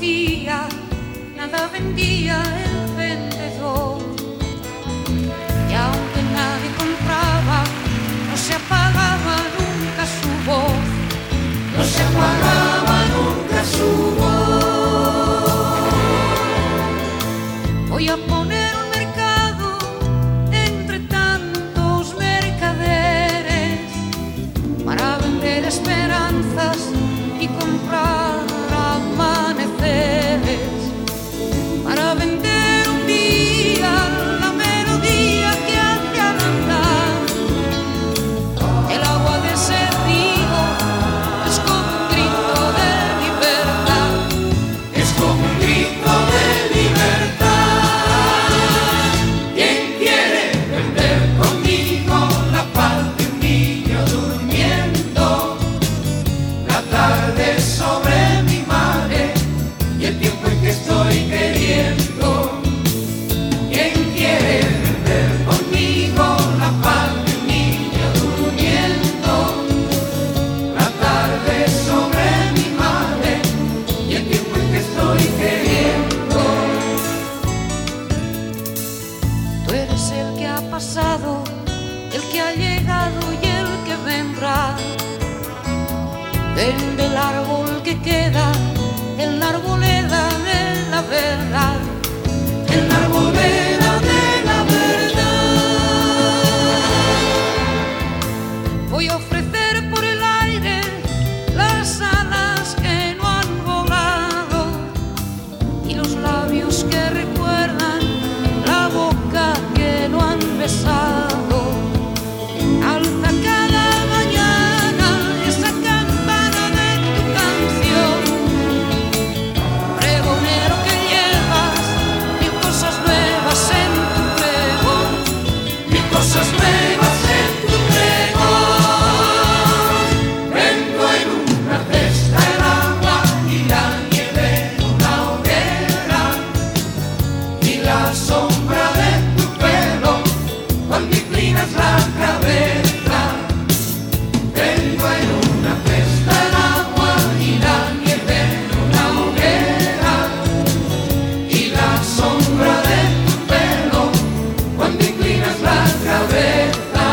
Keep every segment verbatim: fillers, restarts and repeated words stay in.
conocía, nada vendía el vendedor. Y aunque nadie compraba, no se apagaba nunca su voz. No se apagaba nunca su voz. Voy a poner un mercado entre tantos mercaderes para vender esperanzas y comprar amaneceres, para vender un día la melodía que hace al andar. El agua de ese río es como un grito de libertad, es como un grito de libertad. ¿Quién quiere vender conmigo la paz de un niño durmiendo? La tarde sobre mi madre y el tiempo en que estoy queriendo. ¿Quién quiere vender conmigo la paz de un niño durmiendo? La tarde sobre mi madre y el tiempo en que estoy queriendo. Tú eres el que ha pasado, el que ha llegado y el que vendrá. Vende el árbol que queda en la arboleda de la verdad, en la arboleda de la verdad. Voy a ofrecer por el aire las alas que no han volado y los labios que recuerdan la boca que no han besado. Alza cada mañana esa campana de tu canción, pregonero que llevas mil cosas nuevas en tu pregón, mil cosas nuevas en tu pregón. Vengo en una cesta el agua y la nieve en una hoguera y la sombra de tu pelo cuando inclinas la cabeza. Vengo en una cesta el agua y la nieve en una hoguera y la sombra de tu pelo cuando inclinas la cabeza.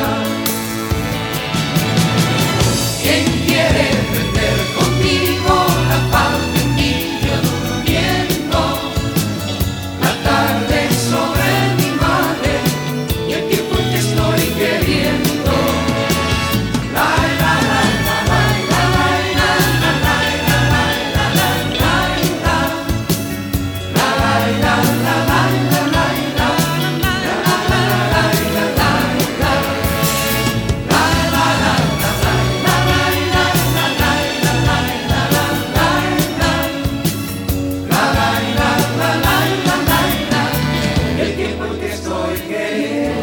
¿Quién quiere vender conmigo la paz de un niño durmiendo? La tarde sobre mi madre y el tiempo en que estoy queriendo. La la la la la la la la la la la la el tiempo en que estoy queriendo.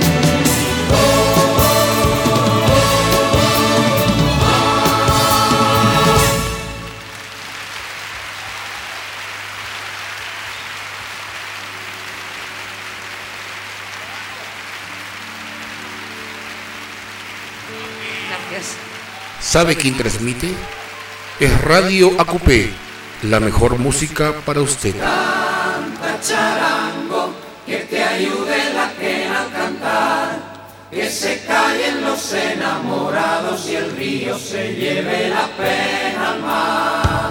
Gracias. ¿Sabe quién transmite? Es Radio A Q P, la mejor música para usted. Canta charango, que te ayude la quena al cantar, que se callen los enamorados y el río se lleve la pena al mar.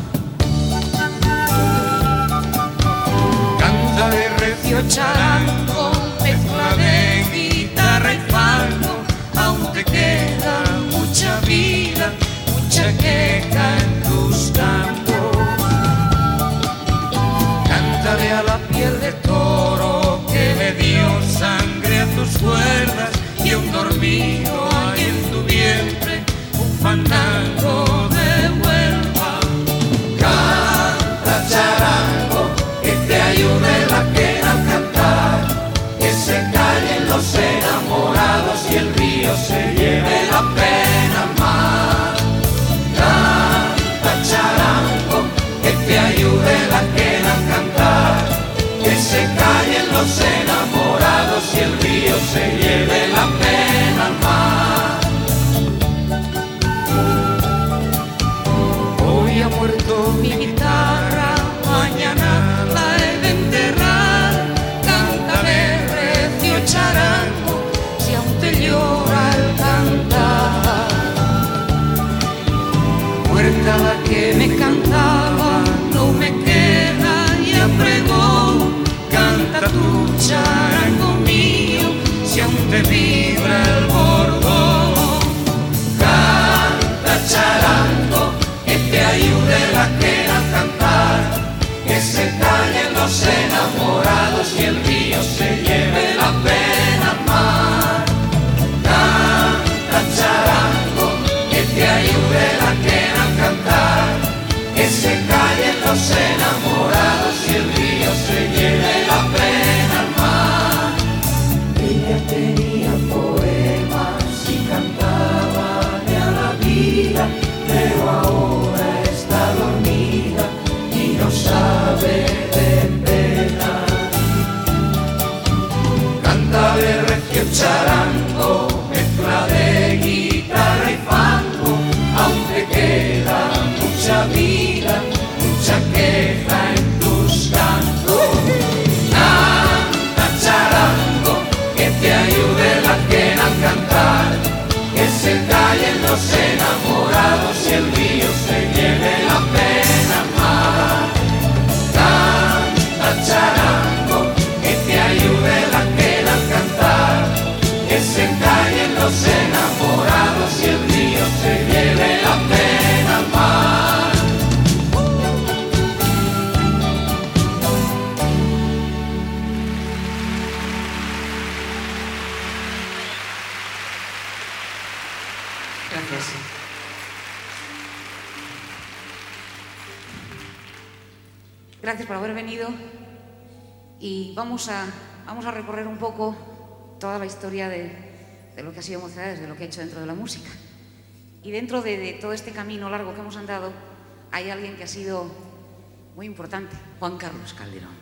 Canta de recio charango, mezcla de guitarra y fado, aún te queda mucha vida, mucha queja en tus campos. Cántale a la piel de toro que le dio sangre a tus cuerdas y un dormido hay en tu vientre, un fandango de Huelva. Canta charango, que te ayude la quena al cantar, que se callen los enamorados y el río se lleve la pena al mar. Canta charango, que te ayude la quena al cantar, que se callen los enamorados y el río se lleve la pena al mar. Hoy ha muerto mi guitarra, los enamorados y el río se lleve la pena al mar. Canta charango, que te ayude la quena a cantar, que se callen los enamorados y el río se lleve la pena al mar. Ella tenía poemas y cantaba de a la vida, pero ahora está dormida y no sabe de pena. Canta de recio charango, mezcla de guitarra y fango, aunque queda mucha vida, mucha queja en tus cantos. Canta charango, que te ayude la quena a cantar, que se callen los enamorados y el río se lleve la pena al mar. Canta charango, que te ayude la quena a cantar, que se callen los enamorados y el río se lleve la pena al mar. Gracias. Gracias por haber venido y vamos a, vamos a recorrer un poco toda la historia de, de lo que ha sido Mocedades, de lo que ha hecho dentro de la música. Y dentro de, de todo este camino largo que hemos andado, hay alguien que ha sido muy importante, Juan Carlos Calderón.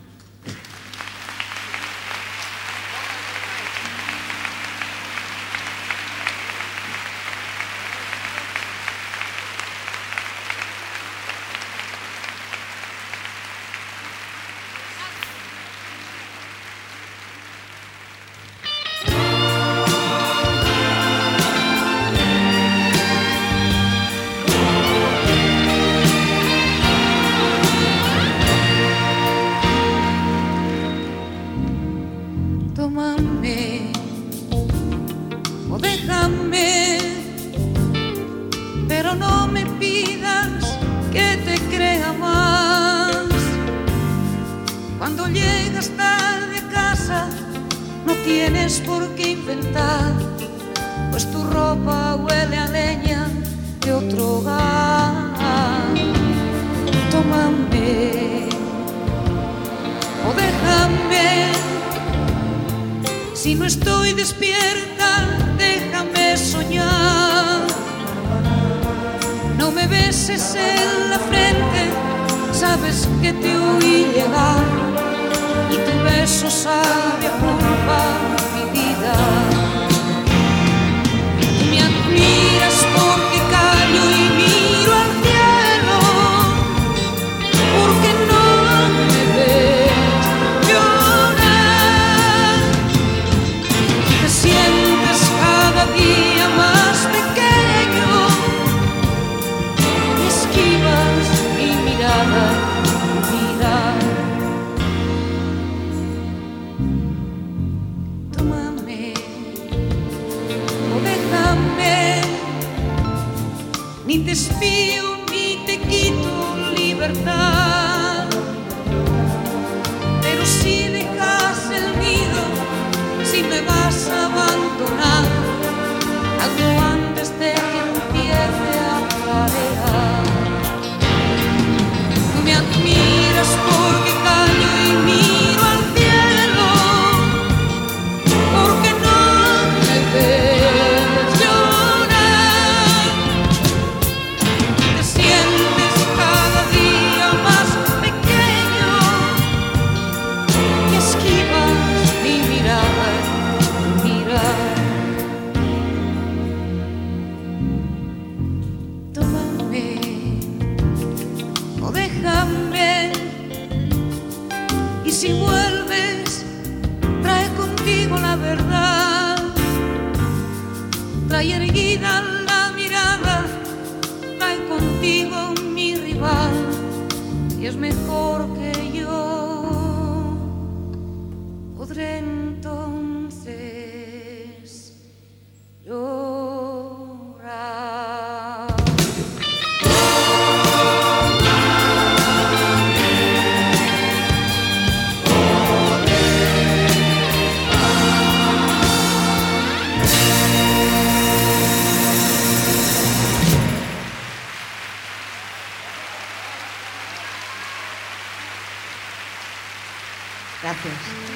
Gracias.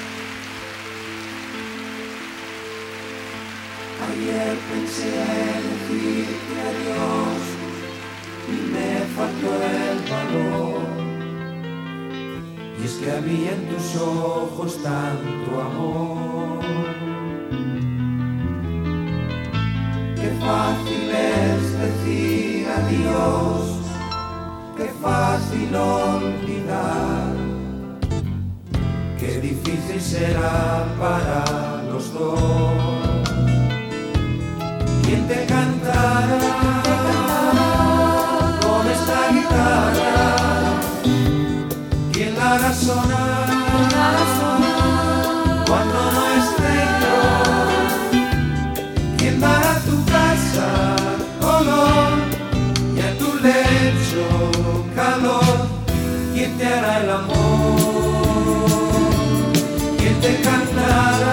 Ayer pensé decirte adiós y me faltó el valor. Y es que había en tus ojos tanto amor. Qué fácil es decir adiós, qué fácil olvidar. Qué difícil será para los dos. ¿Quién te cantará con esta guitarra? ¿Quién la hará sonar cuando no esté yo? ¿Quién dará a tu casa color y a tu lecho calor? ¿Quién te hará el amor? ¿Quién te cantará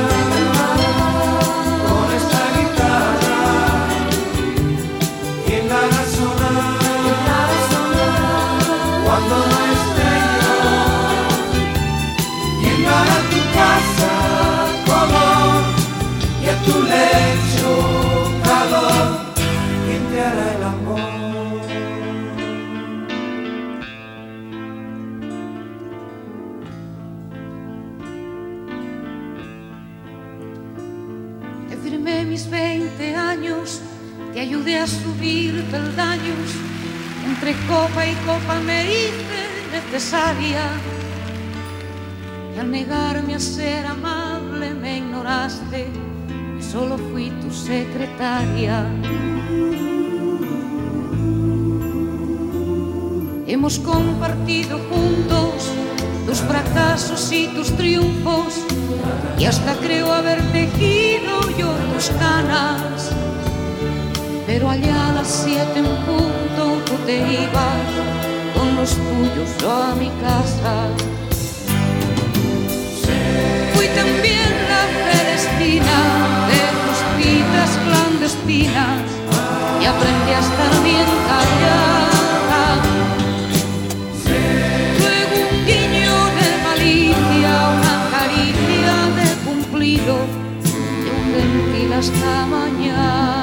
con esta guitarra? ¿Quién la hará sonar cuando no esté yo? ¿Quién dará a tu casa color y a tu lecho calor? ¿Quién te hará el amor? Te firmé mis veinte años, te ayudé a subir peldaños, entre copa y copa me hice necesaria. Y al negarme a ser amable me ignoraste, y solo fui tu secretaria. Hemos compartido juntos tus fracasos y tus triunfos, y hasta creo haber tejido yo tus canas. Pero allá a las siete en punto tú te ibas con los tuyos a mi casa. Fui también la Celestina de tus citas clandestinas y aprendí a estar bien callada. Luego un guiño de malicia, una caricia de cumplido y un gentil hasta mañana.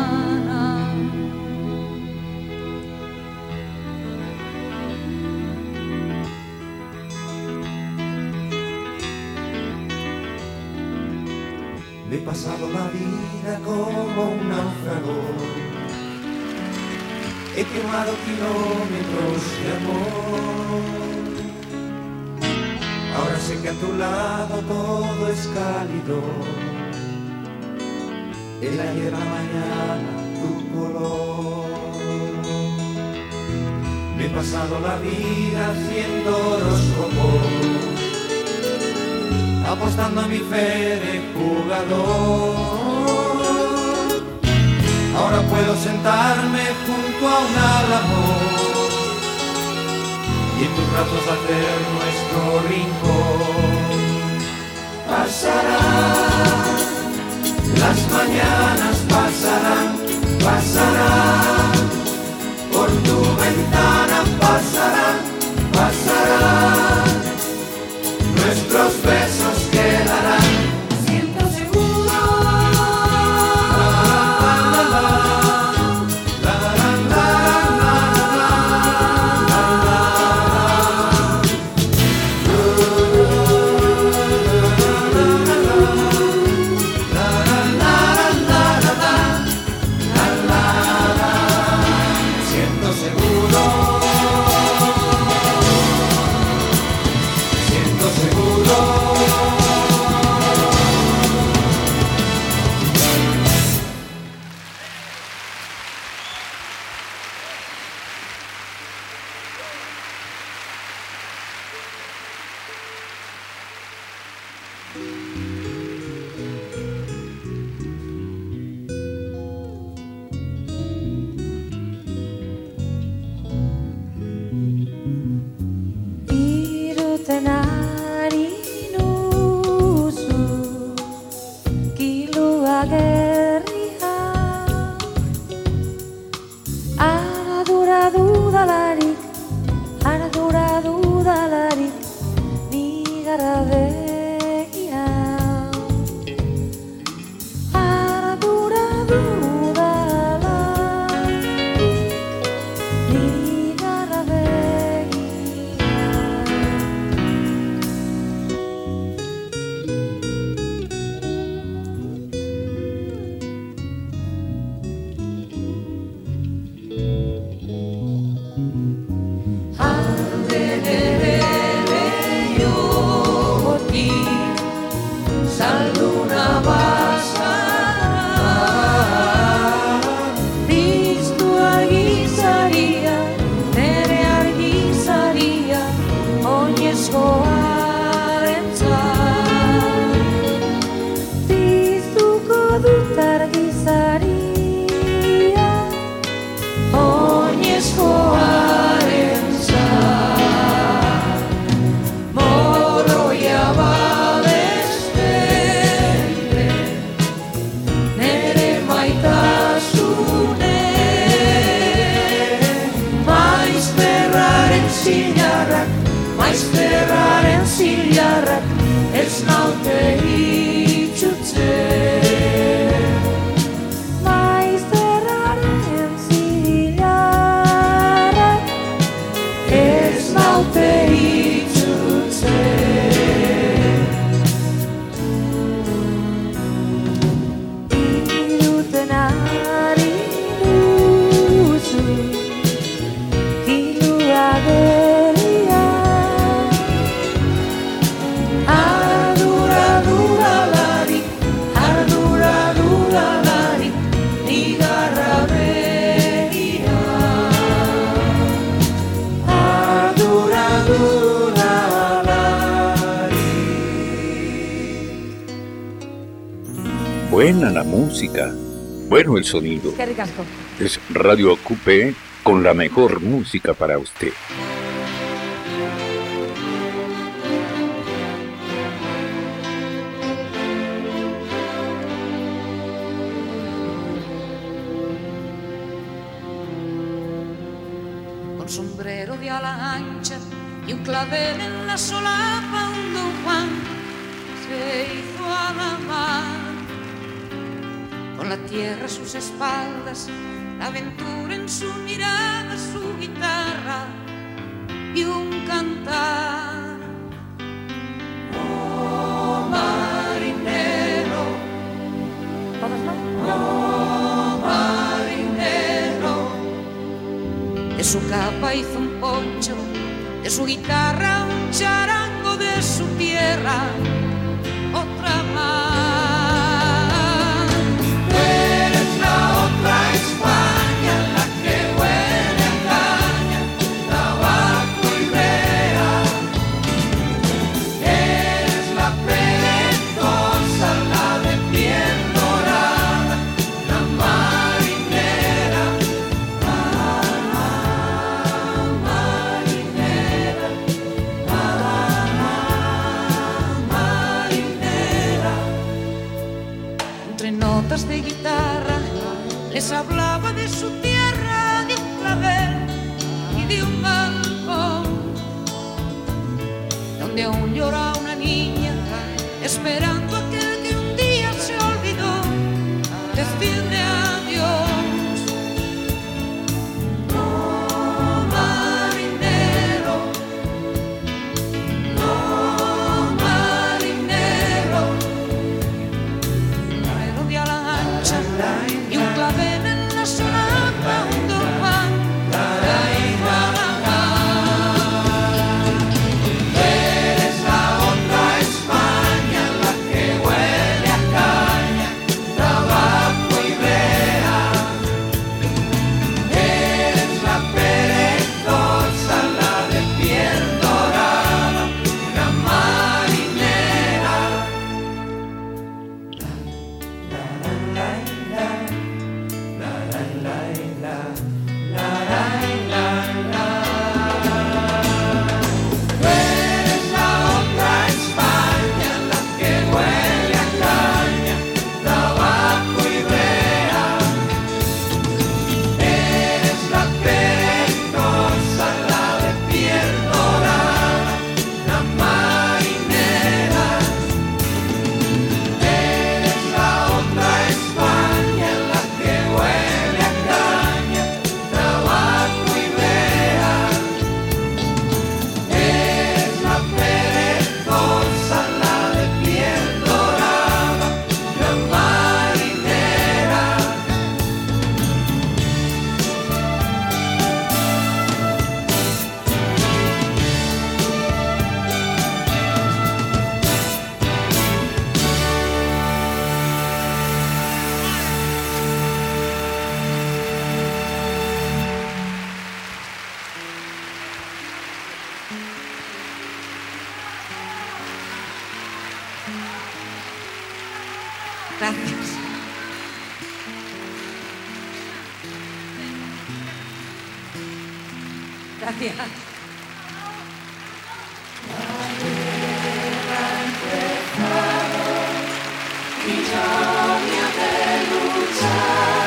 Me he pasado la vida como un náufrago, he quemado kilómetros de amor. Ahora sé que a tu lado todo es cálido, el ayer, la mañana, tu color. Me he pasado la vida haciendo horóscopos, apostando a mi fe de jugador. Ahora puedo sentarme junto a un álamo y en tus brazos hacer nuestro rincón. Pasarán, las mañanas pasarán, pasarán, por tu ventana pasarán, pasarán. Nuestros besos quedarán. Siento seguro. Siento seguro. Siento seguro. Iruten ari nuzu, kilua gerria. Ardura dudalarik, ardura dudalarik, niga Buena la música, bueno el sonido. Qué ricasco. Es Radio Acupé con la mejor música para usted. Con sombrero de ala ancha y un clavel en la solapa, un don Juan se hizo a la mar. Con la tierra a sus espaldas, la aventura en su mirada, su guitarra y un cantar. Oh, marinero, oh, marinero. De su capa hizo un poncho, de su guitarra un charango, de su tierra otra más. De guitarra les hablaba de su tierra, de un clavel y de un balcón donde aún llora una niña esperando a aquel que un día se olvidó decirle adiós. No, marinero, no, marinero, y un clavel en la solapa, un don Juan se hizo a la mar. Eres la otra España, la que Gracias. Gracias. Y yo me ha de luchar,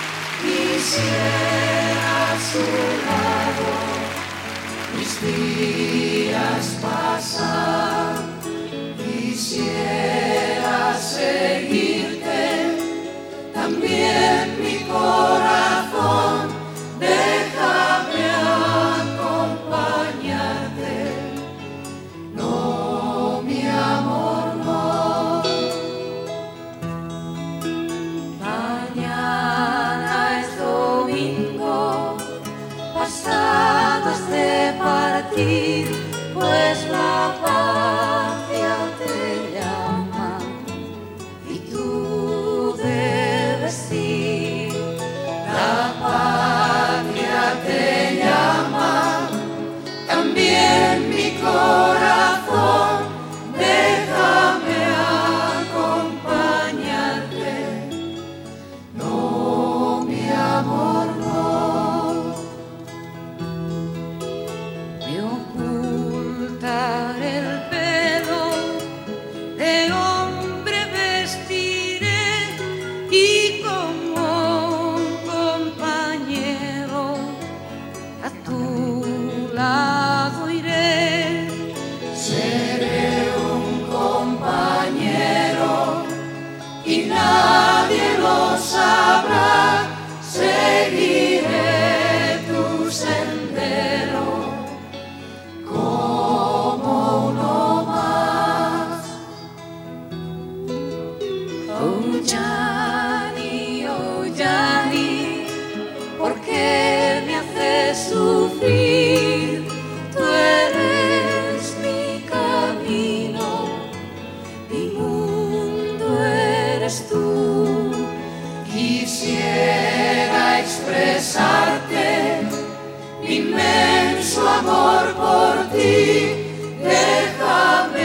quisiera a su lado mis días pasar, quisiera seguirte, también mi corazón, déjame acompañarte, no mi amor, no. De partir, pues la patria te llama y tú debes ir. La patria te llama, también mi corazón, déjame acompañarte, no mi amor, no. El pelo de hombre vestiré y como un compañero a tu lado iré. Seré un compañero y nadie lo sabrá, seguiré tu sendero. Johnny, oh Johnny, ¿por qué me haces sufrir? Tú eres mi camino, mi mundo eres tú. Quisiera expresarte mi inmenso amor por ti, déjame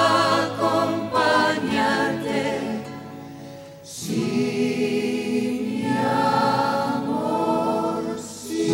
acompañarte. Sí, mi amor, sí.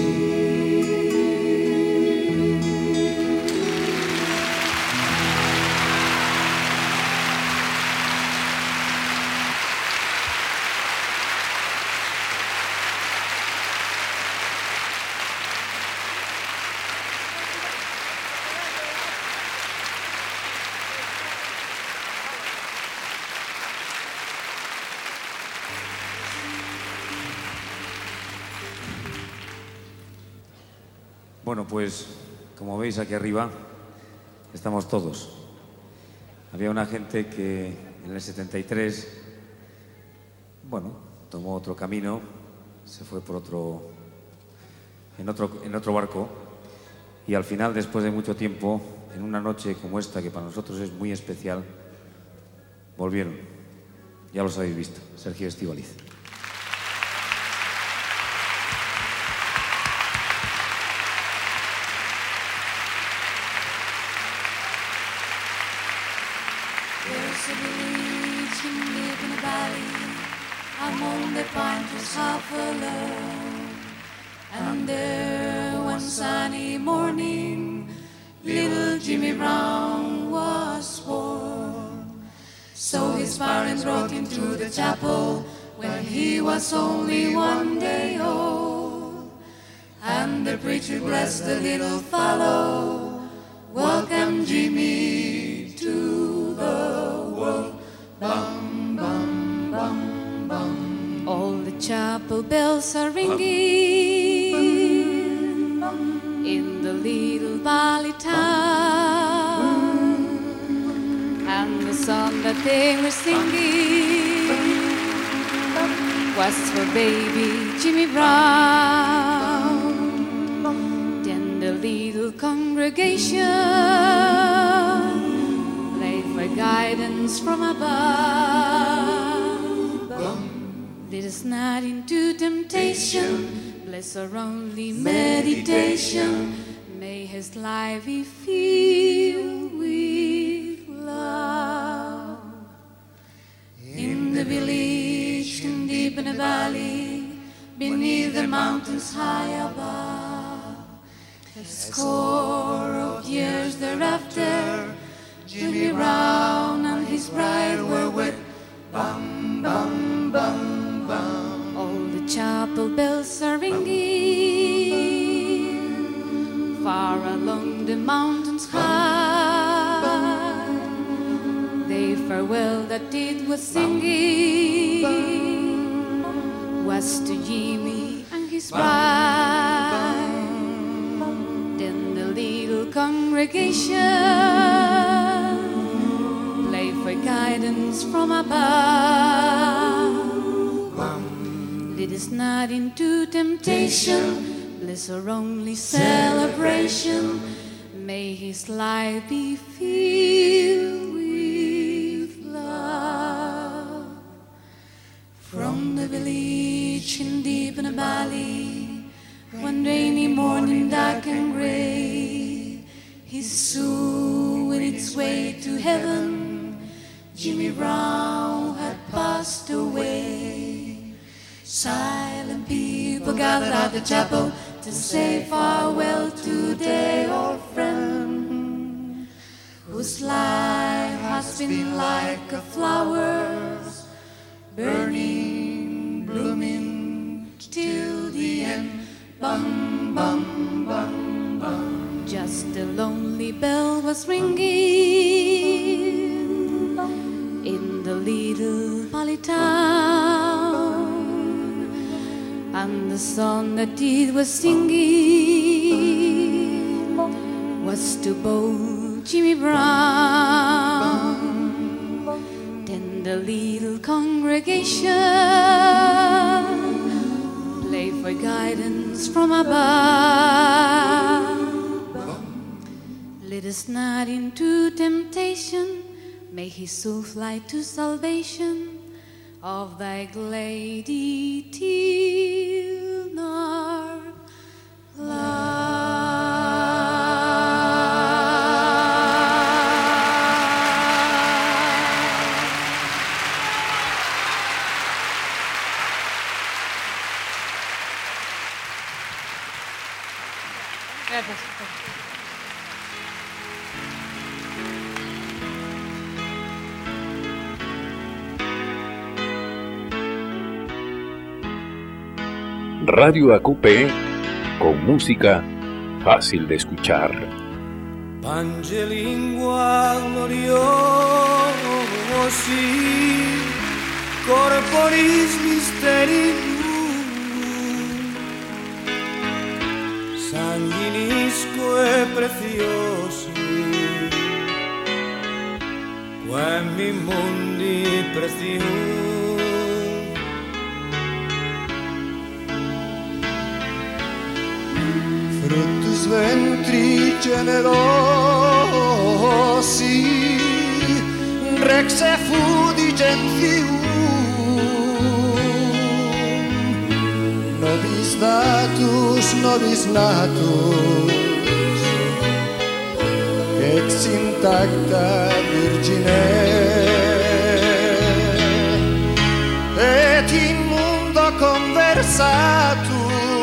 Bueno, pues como veis aquí arriba estamos todos. Había una gente que en el setenta y tres, bueno, tomó otro camino, se fue por otro, en otro, en otro barco y al final, después de mucho tiempo, en una noche como esta, que para nosotros es muy especial, volvieron. Ya los habéis visto, Sergio Estíbaliz. There's a village in live in a valley, among the pine trees half alone. And there one sunny morning, little Jimmy Brown was born. So his parents brought him to the chapel when he was only one day old. And the preacher blessed the little fellow, welcome Jimmy to the world. Bum, bum, bum, bum. All the chapel bells are ringing in the little valley town, and the song that they were singing was for baby Jimmy Brown. Then the little congregation prayed for guidance from above. Lead us not into temptation, bless our only meditation. May his life be filled with love. In the village beneath the mountains high above. A score of years thereafter, Jimmy Brown and his bride were wed. Bum, bum, bum, bum. All the chapel bells are ringing far along the mountains high. They farewell that it was singing was to Jimmy and his bride. Then the little congregation play for guidance from above. Lead us not into temptation, bliss or only celebration. May his life be filled with love. From the village in deep in a valley, one rainy morning dark and gray, his soul with its way to heaven, Jimmy Brown had passed away. Silent people gathered at the chapel to say farewell to their old friend, whose life has been like a flower, burning, blooming till the end. Bum, bum, bum, bum. Just a lonely bell was ringing in the little valley town, and the song that it was singing was to bold Jimmy Brown. Then the little congregation play for guidance from above. Lead us not into temptation, may his soul fly to salvation. Of thy glady till nor Radio A Q P, con música fácil de escuchar. Pange lingua gloriosi, corporis mysterium, sanguinisco e preciosi, quem mi mundi precium. Fructus ventri generosi, rex effudi gentium, nobis natus, nobis natus, ex intacta virgine, et in mundo conversatus,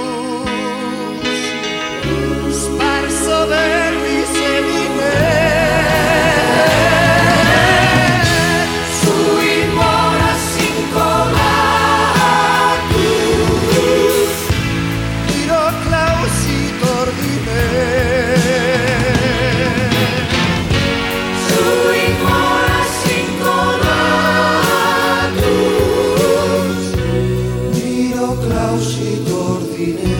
sparso verbis e vine, sui moras incolatus, iro clausit ordine, sui moras incolatus, iro clausit ordine.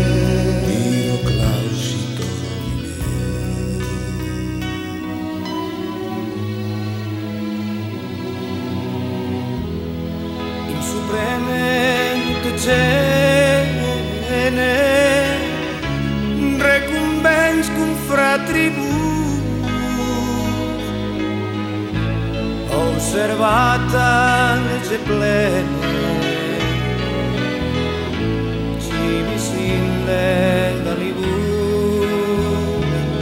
Cene recumbens cum fratribus osservata legge plene civis ille dalibus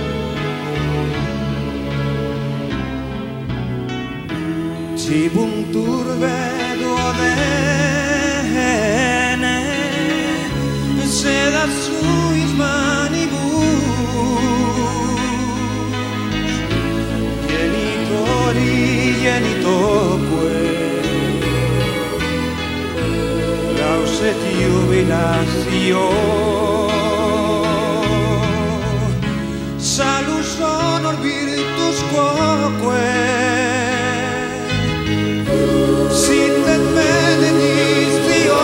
cibum turbe duodene sedas sui manibus, genitori genitoque, lauset jubilatio, salus honor virtus quoque, sit et benedictio.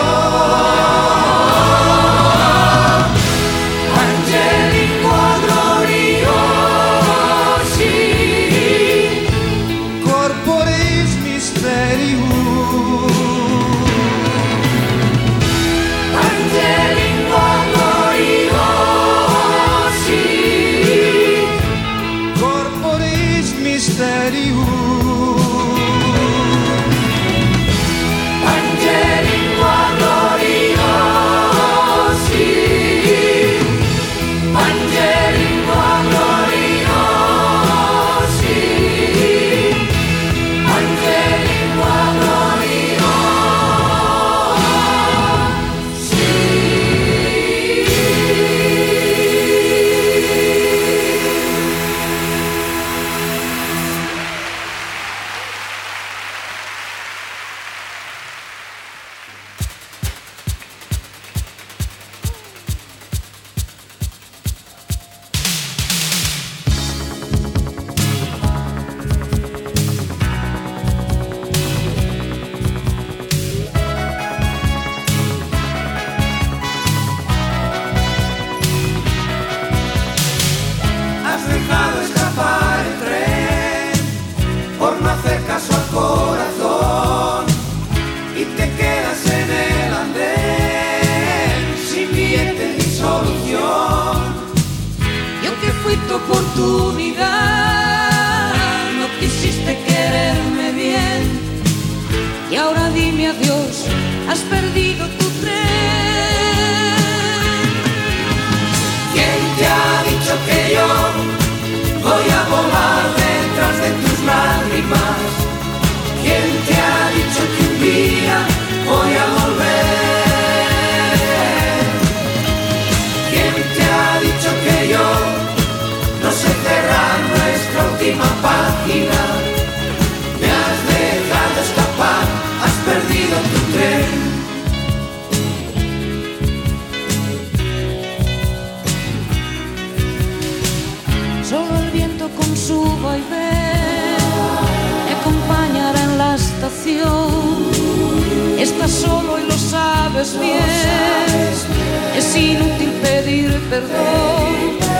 Estás solo y lo sabes bien. Es inútil pedir perdón.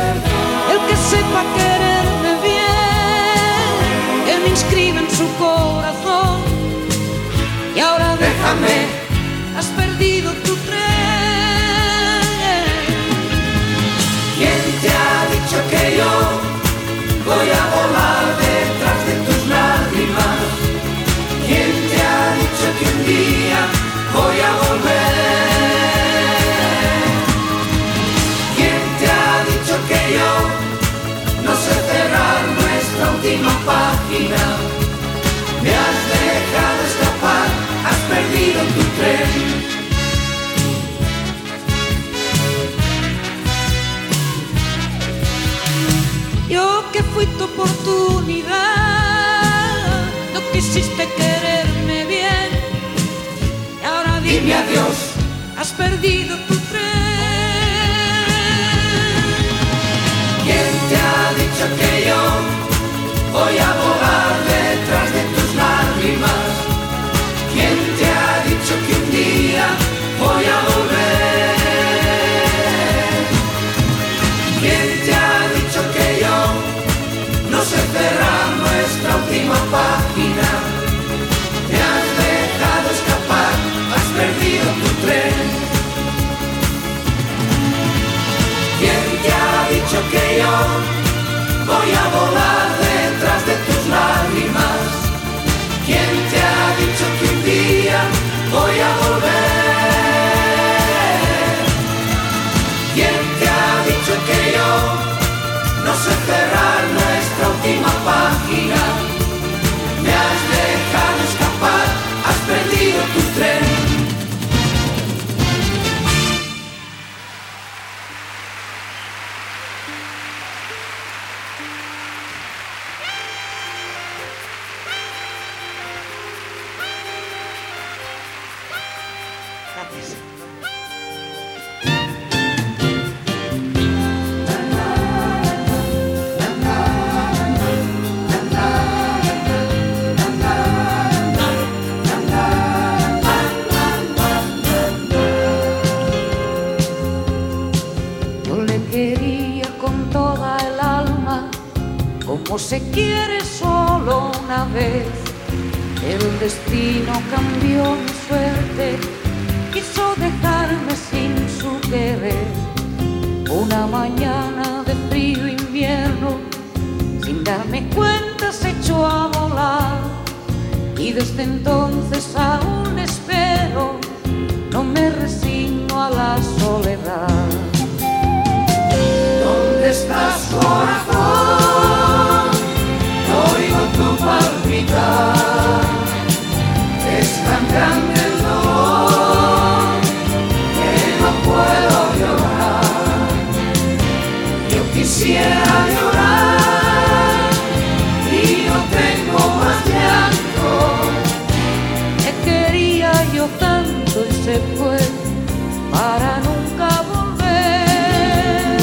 El que sepa quererme bien, que me inscribe en su corazón. Y ahora déjame, has perdido tu tren. ¿Quién te ha dicho que yo voy a volar detrás de tus lágrimas? ¿Quién te ha dicho que un día voy a volver? ¿Quién te ha dicho que yo no sé cerrar nuestra última página? Me has dejado escapar, has perdido tu tren. Yo que fui tu oportunidad, no quisiste quererme bien. Y ahora dime, dime adiós, has perdido tu tren. ¿Quién te ha dicho que yo voy a volar detrás de tus lágrimas? ¿Quién te ha dicho que un día voy a volver? ¿Quién te ha dicho que yo no sé cerrar nuestra última página? Me has dejado escapar, has perdido tu tren. ¿Quién te ha dicho que yo voy a volar detrás de tus lágrimas? ¿Quién te ha dicho que un día voy a volver? ¿Quién te ha dicho que yo no sé cerrar nuestra última página? Me has dejado escapar, has perdido tu tren. se quiere solo una vez. El destino cambió mi suerte, quiso dejarme sin su querer. Una mañana de frío invierno, sin darme cuenta se echó a volar. Y desde entonces aún espero, no me resigno a la soledad. ¿Dónde estás, corazón? No oigo tu palpitar. Es tan grande el dolor que no puedo llorar. Yo quisiera llorar y no tengo más llanto. Te quería yo tanto y se fue para nunca volver.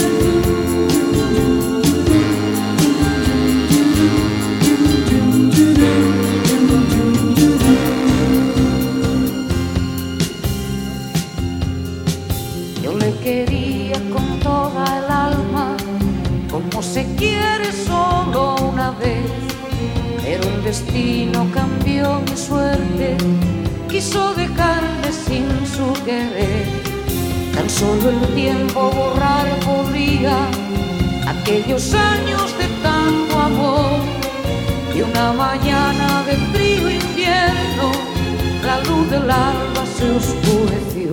Yo le quería con toda el alma, como se quiere solo una vez. Pero el destino cambió mi suerte, quiso dejarme sin su querer. Tan solo el tiempo borrar podría aquellos años de tanto amor. Y una mañana de frío invierno, la luz del alba se oscureció.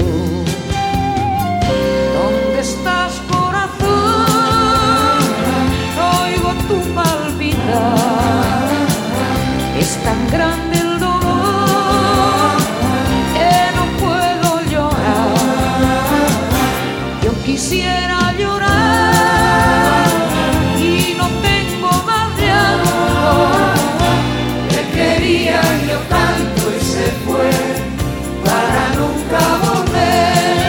¿Dónde estás, corazón? No oigo tu palpitar. Es tan grande el dolor que no puedo llorar. Yo quisiera llorar y no tengo más llanto. Te quería yo tanto y se fue para nunca volver.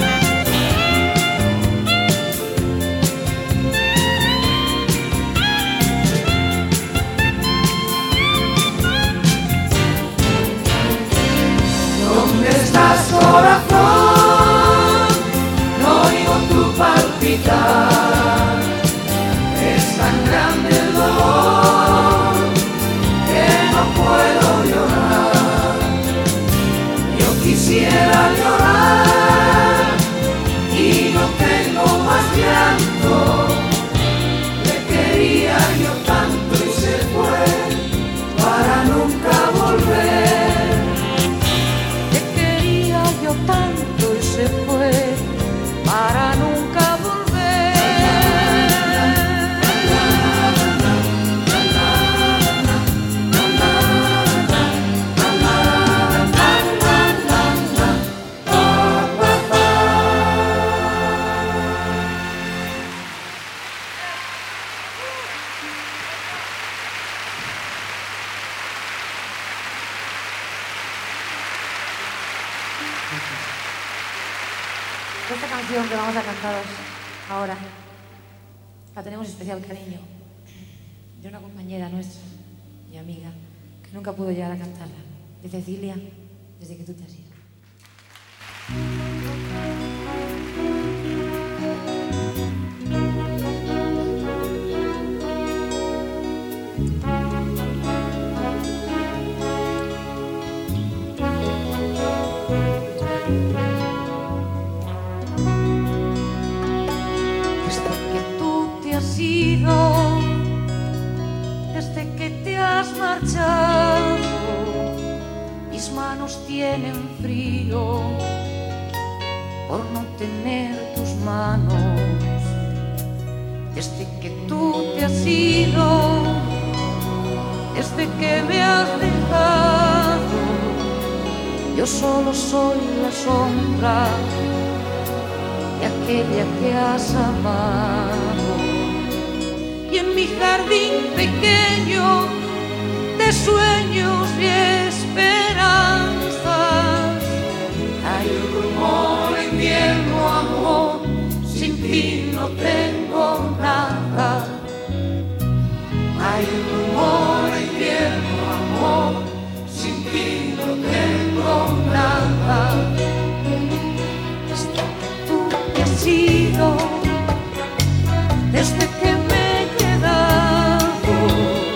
¿Dónde estás, corazón? No oigo tu palpitar. Es tan grande el dolor que no puedo llorar. Yo quisiera llorar y no tengo más llanto. Le quería yo tanto y se fue para nunca volver. Yo tanto y se fue para nunca volver. Esta canción que vamos a cantaros ahora la tenemos especial cariño de una compañera nuestra y amiga que nunca pudo llegar a cantarla, de Cecilia, desde que tú te has ido. Desde que te has marchado, mis manos tienen frío por no tener tus manos. Desde que tú te has ido, desde que me has dejado, yo solo soy la sombra de aquella que has amado. Y en mi jardín pequeño de sueños y esperanzas hay un rumor invierno, amor, sin ti no tengo nada. Hay un rumor invierno, amor, sin ti no tengo nada. Desde que tú te has ido, desde que me he quedado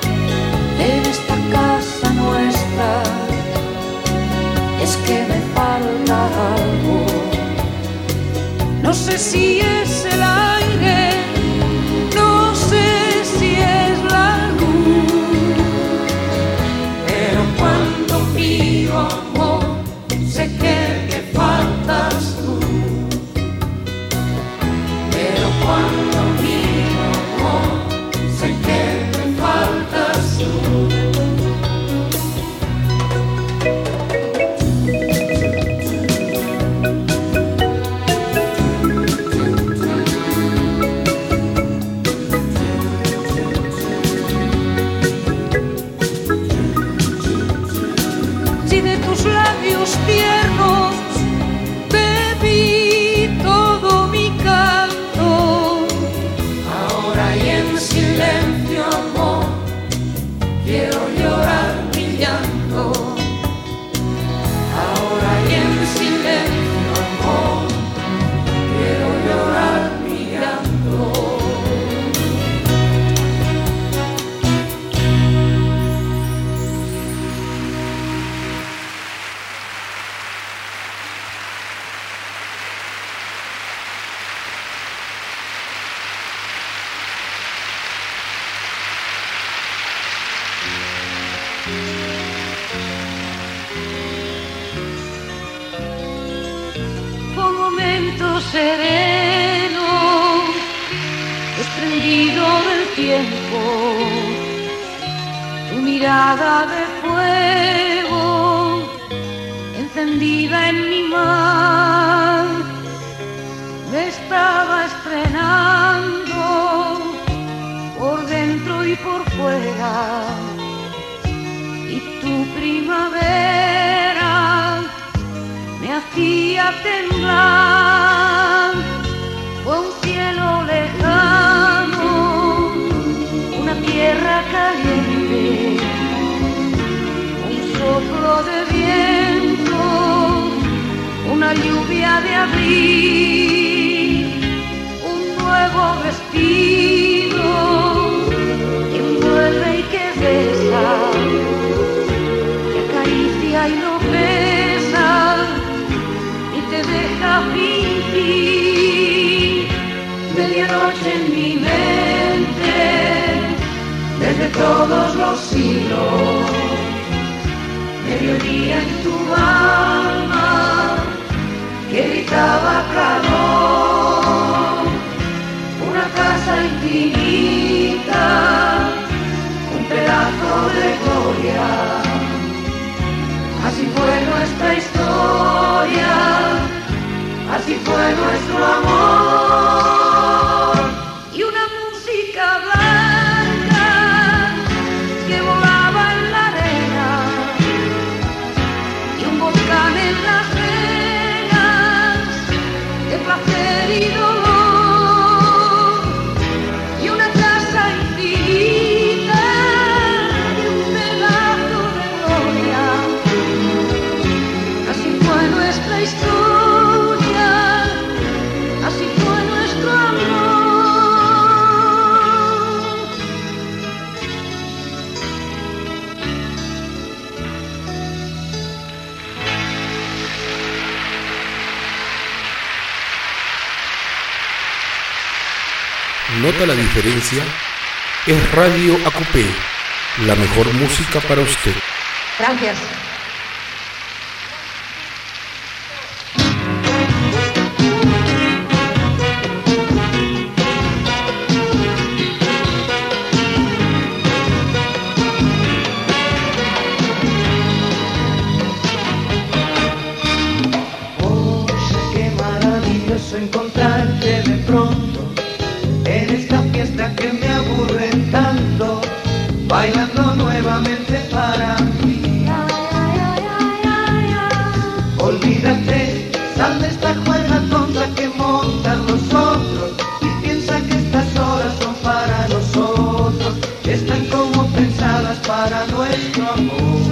quiero llorar mi llanto, ahora y en silencio, amor, quiero llorar mi llanto. Fue un momento sereno, desprendido del tiempo, tu mirada de fuego, encendida en mi mar, me estaba estrenando por dentro y por fuera, y tu primavera me hacía temblar. Fue un cielo lejano, una tierra caliente, un soplo de viento, una lluvia de abril, un nuevo vestido que envuelve y que besa, que acaricia y no besa y te deja fingir. Medianoche en mi mente, desde todos los siglos, mediodía en tu alma, que gritaba calor, una casa infinita, un pedazo de gloria. Así fue nuestra historia, así fue nuestro amor. Y una música blanca que volaba en la arena, y un volcán en las venas de placer y dolor, y una casa infinita y un pedazo de gloria. Así fue nuestra historia, así fue nuestro amor. ¿Nota la diferencia? Es Radio A Q P, la mejor música para usted. Gracias. Oh, qué maravilloso encontrarte de pronto en esta fiesta que me aburre tanto, bailando nuevamente para mí. Olvídate, sal de esta juega tonta que montan los otros y piensa que estas horas son para nosotros, están como pensadas para nuestro amor.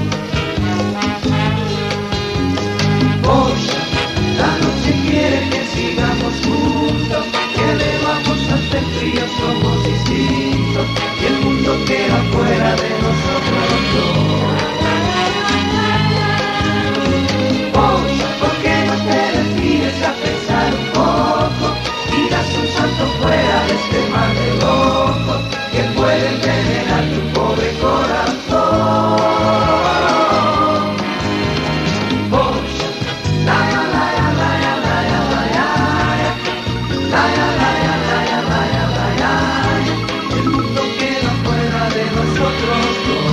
Oye, la noche quiere que sigamos juntos, que le vamos a hacer frío, somos distintos, y el mundo queda fuera de nosotros dos. Oye, ¿por qué no te decides a pensar un poco y das un salto fuera de este mar de loco que puede envenenar tu pobre corazón? El mundo queda fuera de nosotros dos.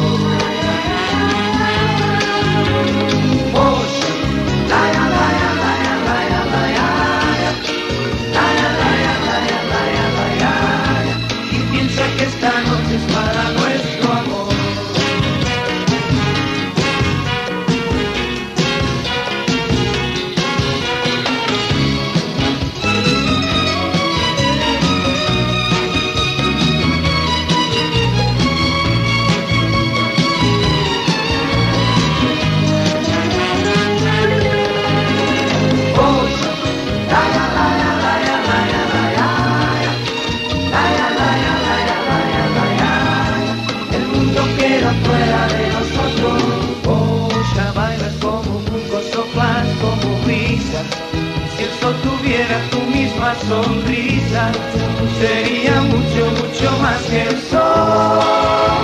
más sonrisa, sería mucho, mucho más que el sol.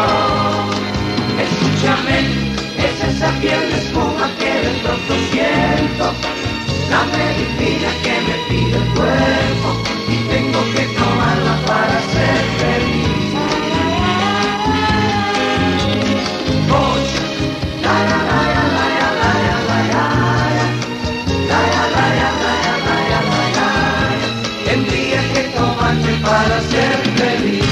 Escúchame, es esa piel de espuma que de pronto siento, la medicina que me pide el cuerpo y tengo que tomarla para ser feliz. Tendría que tomarte para ser feliz.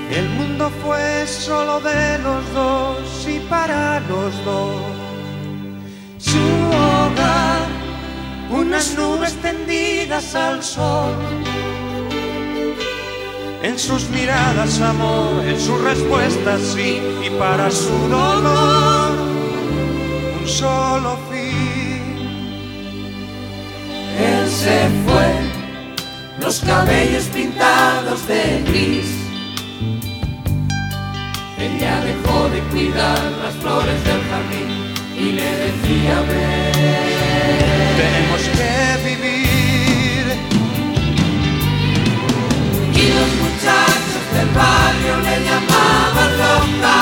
El mundo fue solo de los dos y para los dos. Su hogar, unas nubes tendidas al sol. En sus miradas amor, en sus respuestas sí, y para su dolor un solo fin. Él se fue, los cabellos pintados de gris. Ella dejó de cuidar las flores del jardín y le decía ven. Tenemos que vivir. Y los muchachos del barrio le llamaban loca.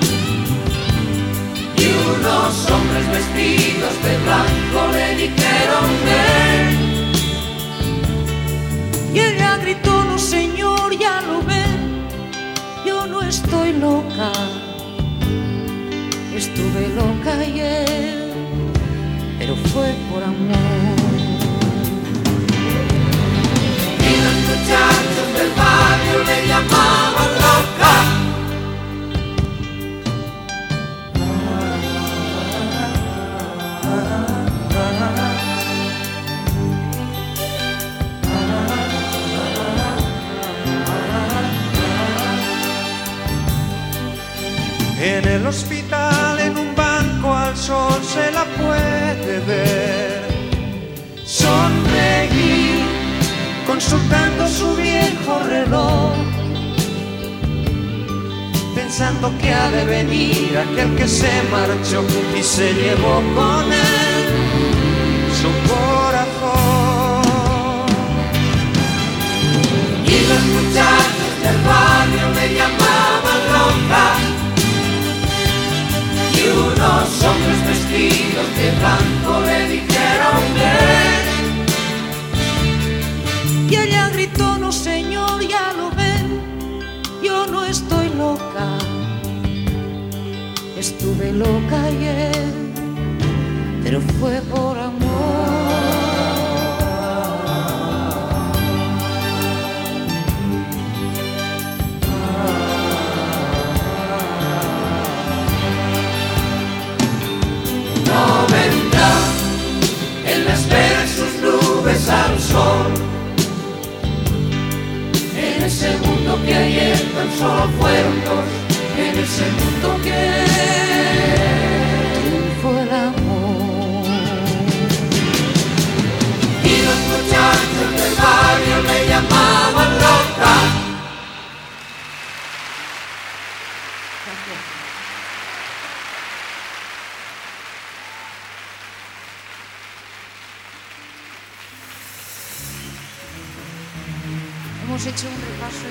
Y unos hombres vestidos de blanco le dijeron ven. Y ella gritó, no señor, ya lo ven, yo no estoy loca. Estuve loca ayer, pero fue por amor. Y los muchachos del barrio le llamaban loca. En el hospital, en un banco al sol se la puede ver sonreír, consultando su viejo reloj, pensando que ha de venir aquel que se marchó y se llevó con él su corazón. Y los muchachos del barrio le llamaban loca. Y unos hombres vestidos de blanco le dijeron ven. Y ella gritó, no señor, ya lo ven, yo no estoy loca. Estuve loca ayer, pero fue por amor. No vendrá, él la espera en sus nubes al sol. En el segundo que ayer tan solo fueron dos, en el segundo que triunfó el amor. Y los muchachos del barrio le llamaban loca. Hemos hecho un repaso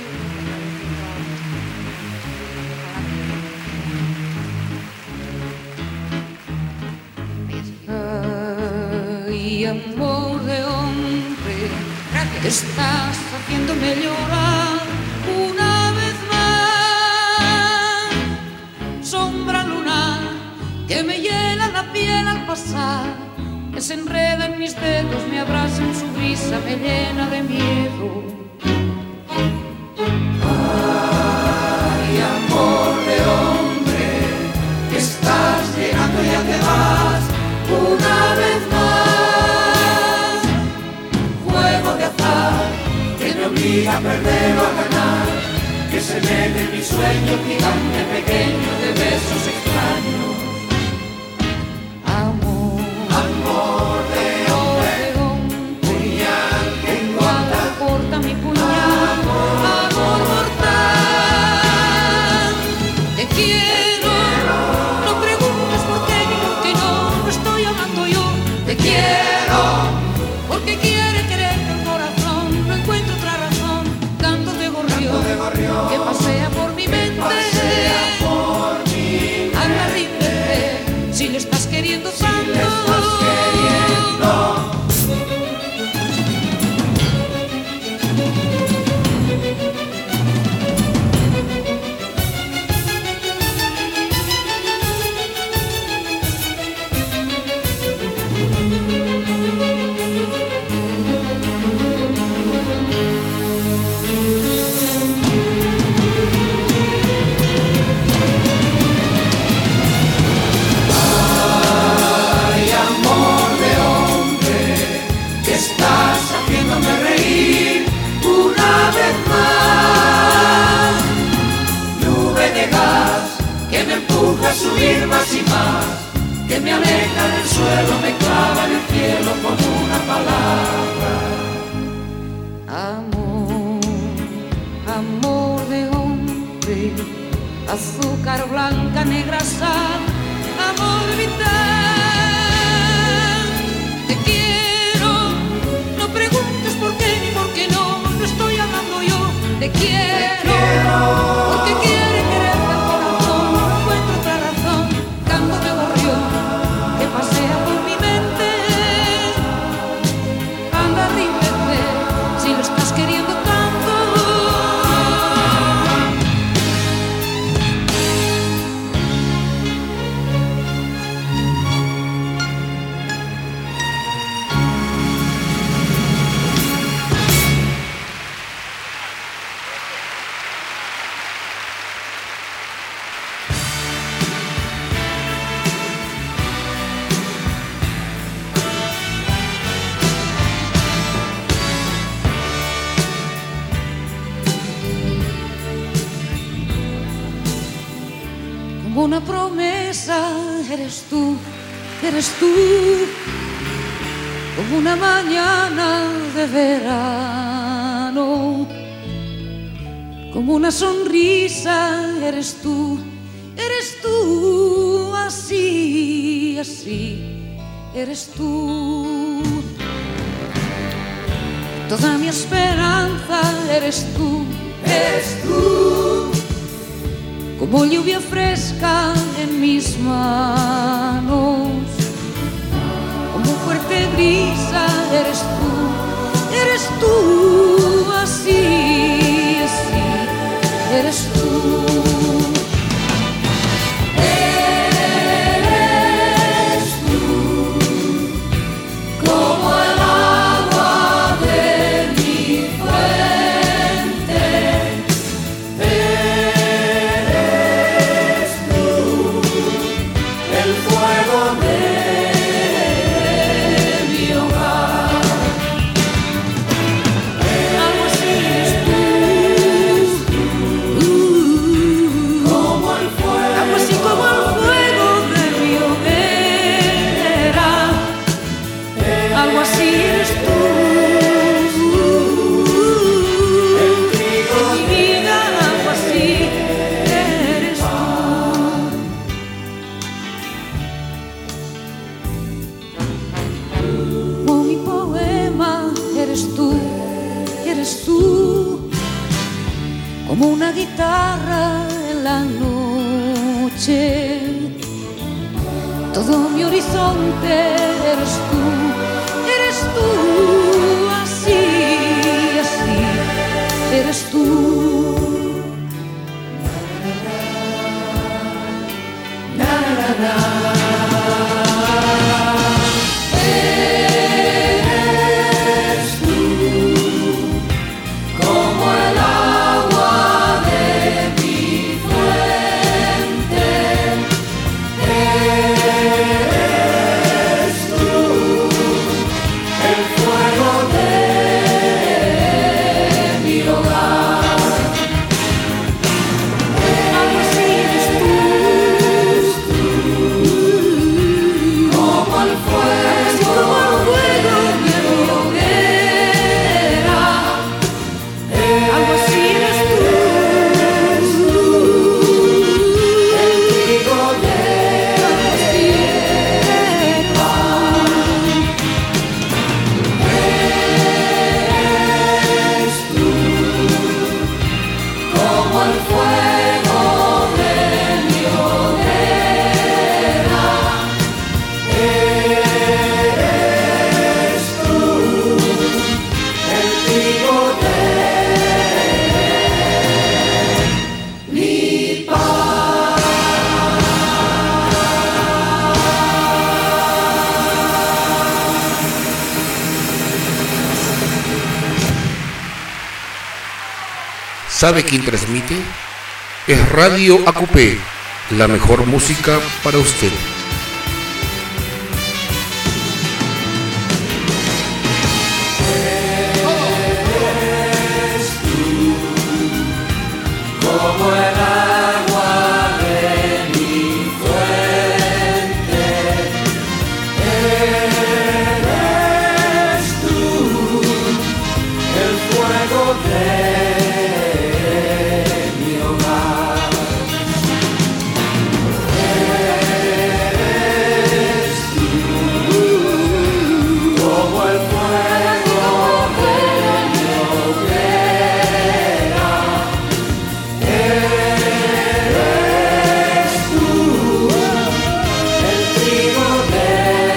y amor de hombre, estás haciéndome llorar una vez más. Sombra lunar que me hiela la piel al pasar, que se enreda en mis dedos, me abraza en su brisa, me llena de miedo. Ay, amor de hombre, que estás llegando y ya te vas una vez más. Juego de azar que me obliga a perder o a ganar, que se mete en mi sueño gigante pequeño de besos extraños. Amor, amor de hombre, puñal que corta, corta mi puñal, amor mortal. Te quiero, no preguntes por qué ni por qué no, no estoy hablando yo. Te quiero, porque quiere quererte el corazón, no encuentro otra razón. Canto de gorrión, de gorrión que pasea por mi mente, pasea por mi mente. anda arriba a subir más y más, que me aleja del suelo, me clava en el cielo como una palabra. Amor, amor de hombre, azúcar blanca, negra sal, amor vital. Te quiero, no preguntes por qué ni por qué no, no estoy hablando yo. Te quiero, porque quiere quererte el corazón, no encuentro otra razón, canto de gorrión que pasea por mi mente. Anda, ríndete, si lo estás queriendo tanto. Como una promesa eres tú, eres tú, como una mañana de verano, como una sonrisa eres tú, eres tú, así, así, eres tú. Toda mi esperanza eres tú, eres tú. Como lluvia fresca en mis manos, como fuerte brisa eres tú, eres tú, así, así, eres tú. Eres tú, como el agua de mi fuente. Como una guitarra en la noche, todo mi horizonte eres tú, eres tú, así, así, eres tú. Na, na, na, na. ¿Sabe quién transmite? Es Radio A Q P, la mejor música para usted. Como el agua de mi fuente. fuego de mi hogar. Eres tú, como el fuego de mi hoguera. Eres tú, el trigo de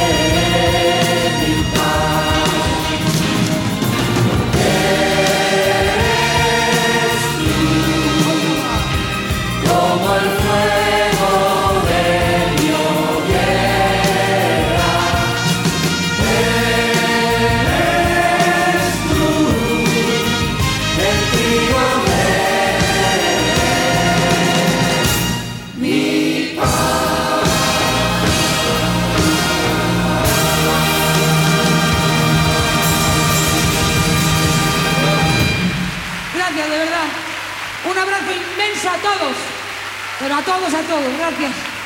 mi paz. Eres tú, como el fuego de mi hoguera. Eres tú, el trigo de mi paz. Gracias, de verdad. Un abrazo inmenso a todos. Pero a todos, a todos. Gracias.